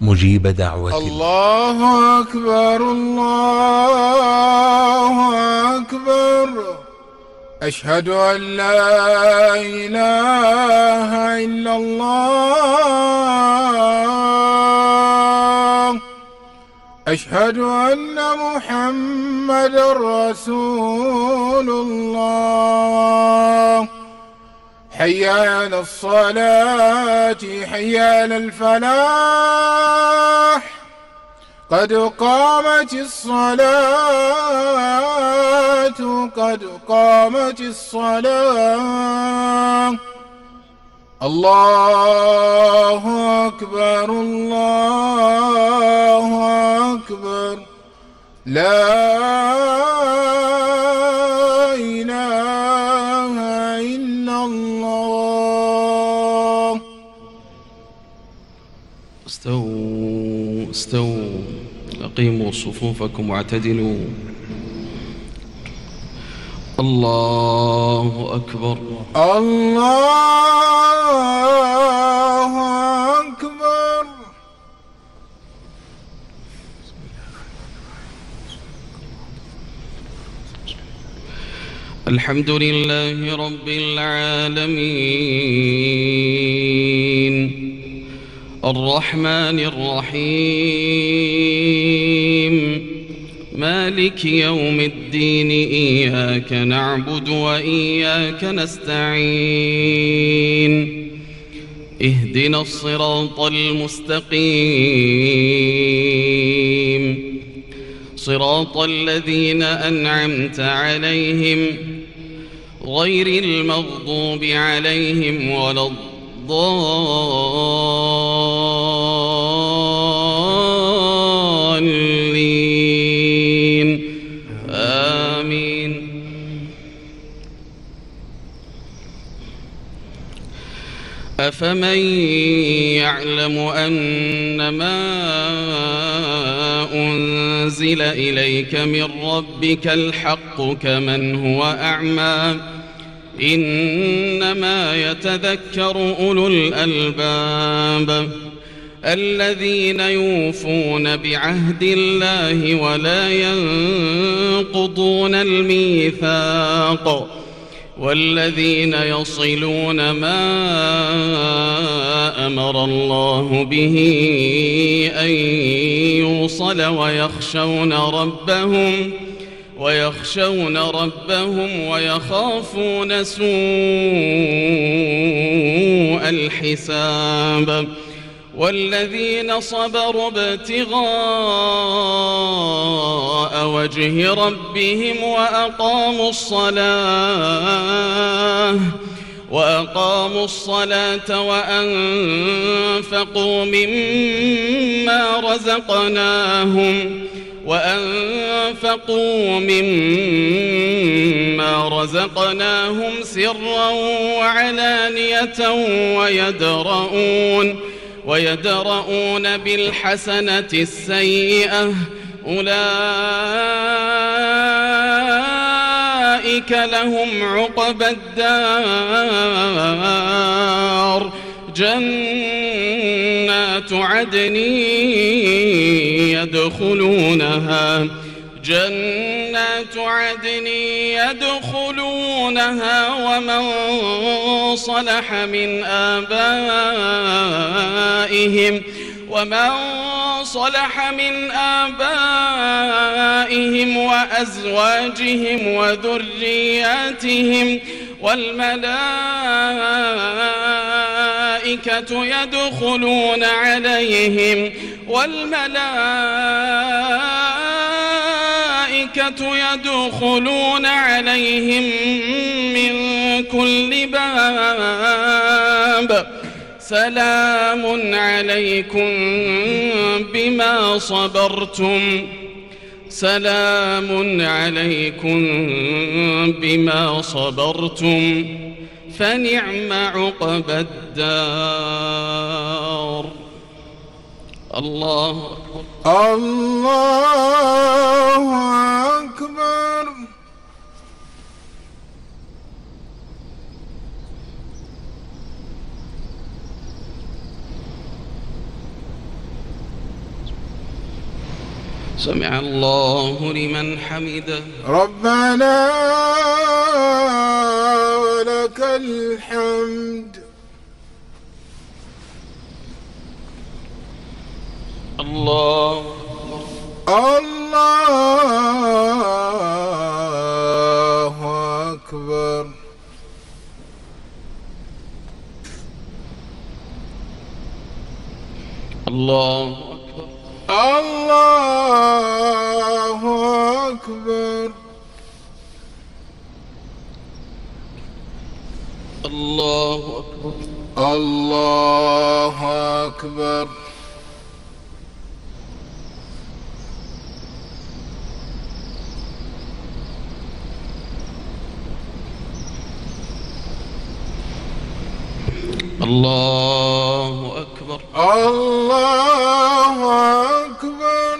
مجيب دعوة الله أكبر الله أكبر. أشهد أن لا إله إلا الله. أشهد أن محمدًا رسول الله. حي على الصلاة حي على الفلاح. قد قامت الصلاة قد قامت الصلاة. الله أكبر الله أكبر. لا إله إلا الله. استووا استووا، أقيموا صفوفكم واعتدلوا. الله أكبر الله أكبر. الحمد لله رب العالمين الرحمن الرحيم مالك يوم الدين. إياك نعبد وإياك نستعين. اهدنا الصراط المستقيم، صراط الذين أنعمت عليهم غير المغضوب عليهم ولا الضالين. آمين. أفمن يعلم أنما أنزل إليك من ربك الحق كمن هو أعمى؟ إنما يتذكر أولو الألباب الذين يوفون بعهد الله ولا ينقضون الميثاق، والذين يصلون ما أمر الله به أن يوصل ويخشون ربهم ويخافون سوء الحساب. والذين صبروا ابتغاء وجه ربهم وأقاموا الصلاة وأنفقوا مما رزقناهم سرا وعلانية ويدرؤون بالحسنة السيئة أولئك لهم عقبى الدار. جنات عدن يدخلونها ومن صلح من آبائهم وأزواجهم وذرياتهم والملائكة يدخلون عليهم من كل باب. سلام عليكم بما صبرتم فنعم عقبى الدار. الله أكبر. سمع الله لمن حمده. ربنا ولك الحمد. الله الله أكبر. الله أكبر. الله أكبر. الله أكبر. الله أكبر. الله أكبر. الله أكبر.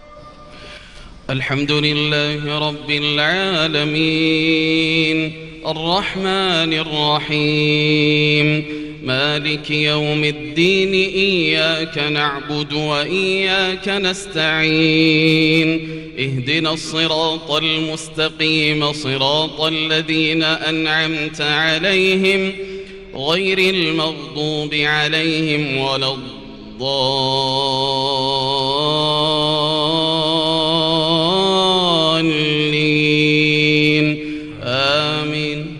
الحمد لله رب العالمين الرحمن الرحيم مالك يوم الدين إياك نعبد وإياك نستعين اهدنا الصراط المستقيم صراط الذين أنعمت عليهم غير المغضوب عليهم ولا الضالين آمين.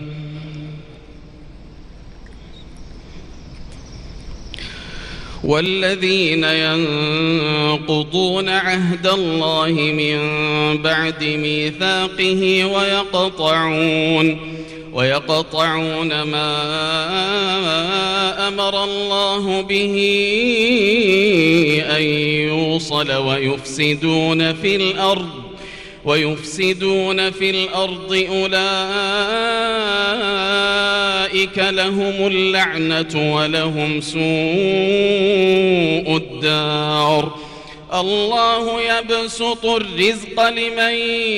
والذين ينقضون عهد الله من بعد ميثاقه ويقطعون ما أمر الله به أن يوصل ويفسدون في الأرض أولئك لهم اللعنة ولهم سوء الدار. الله يبسط الرزق لمن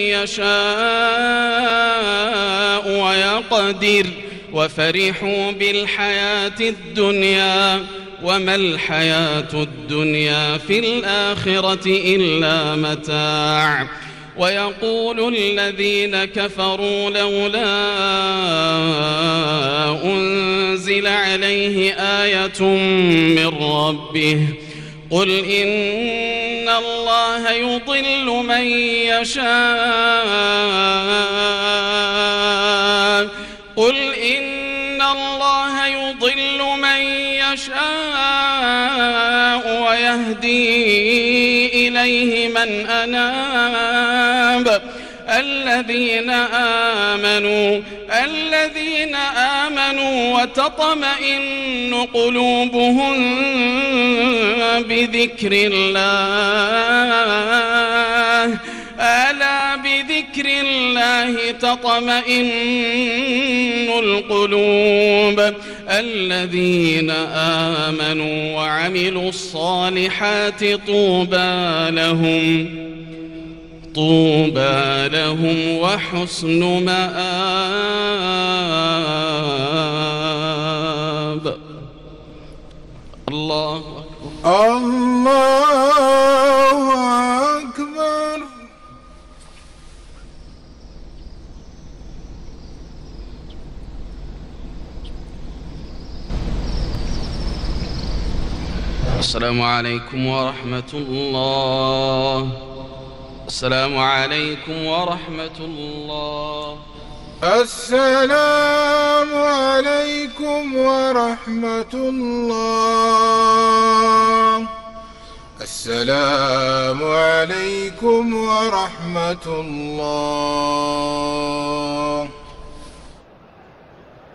يشاء ويقدر وفرحوا بالحياة الدنيا وما الحياة الدنيا في الآخرة إلا متاع. ويقول الذين كفروا لولا أنزل عليه آية من ربه قل إن الله يضل من يشاء ويهدي إليه من أناب. الذين آمنوا وتطمئن قلوبهم بذكر الله ألا بذكر الله تطمئن القلوب. الذين آمنوا وعملوا الصالحات طوبى لهم وحسن مآب. الله أكبر. الله أكبر. السلام عليكم ورحمة الله. السلام عليكم ورحمة الله. السلام عليكم ورحمة الله. السلام عليكم ورحمة الله.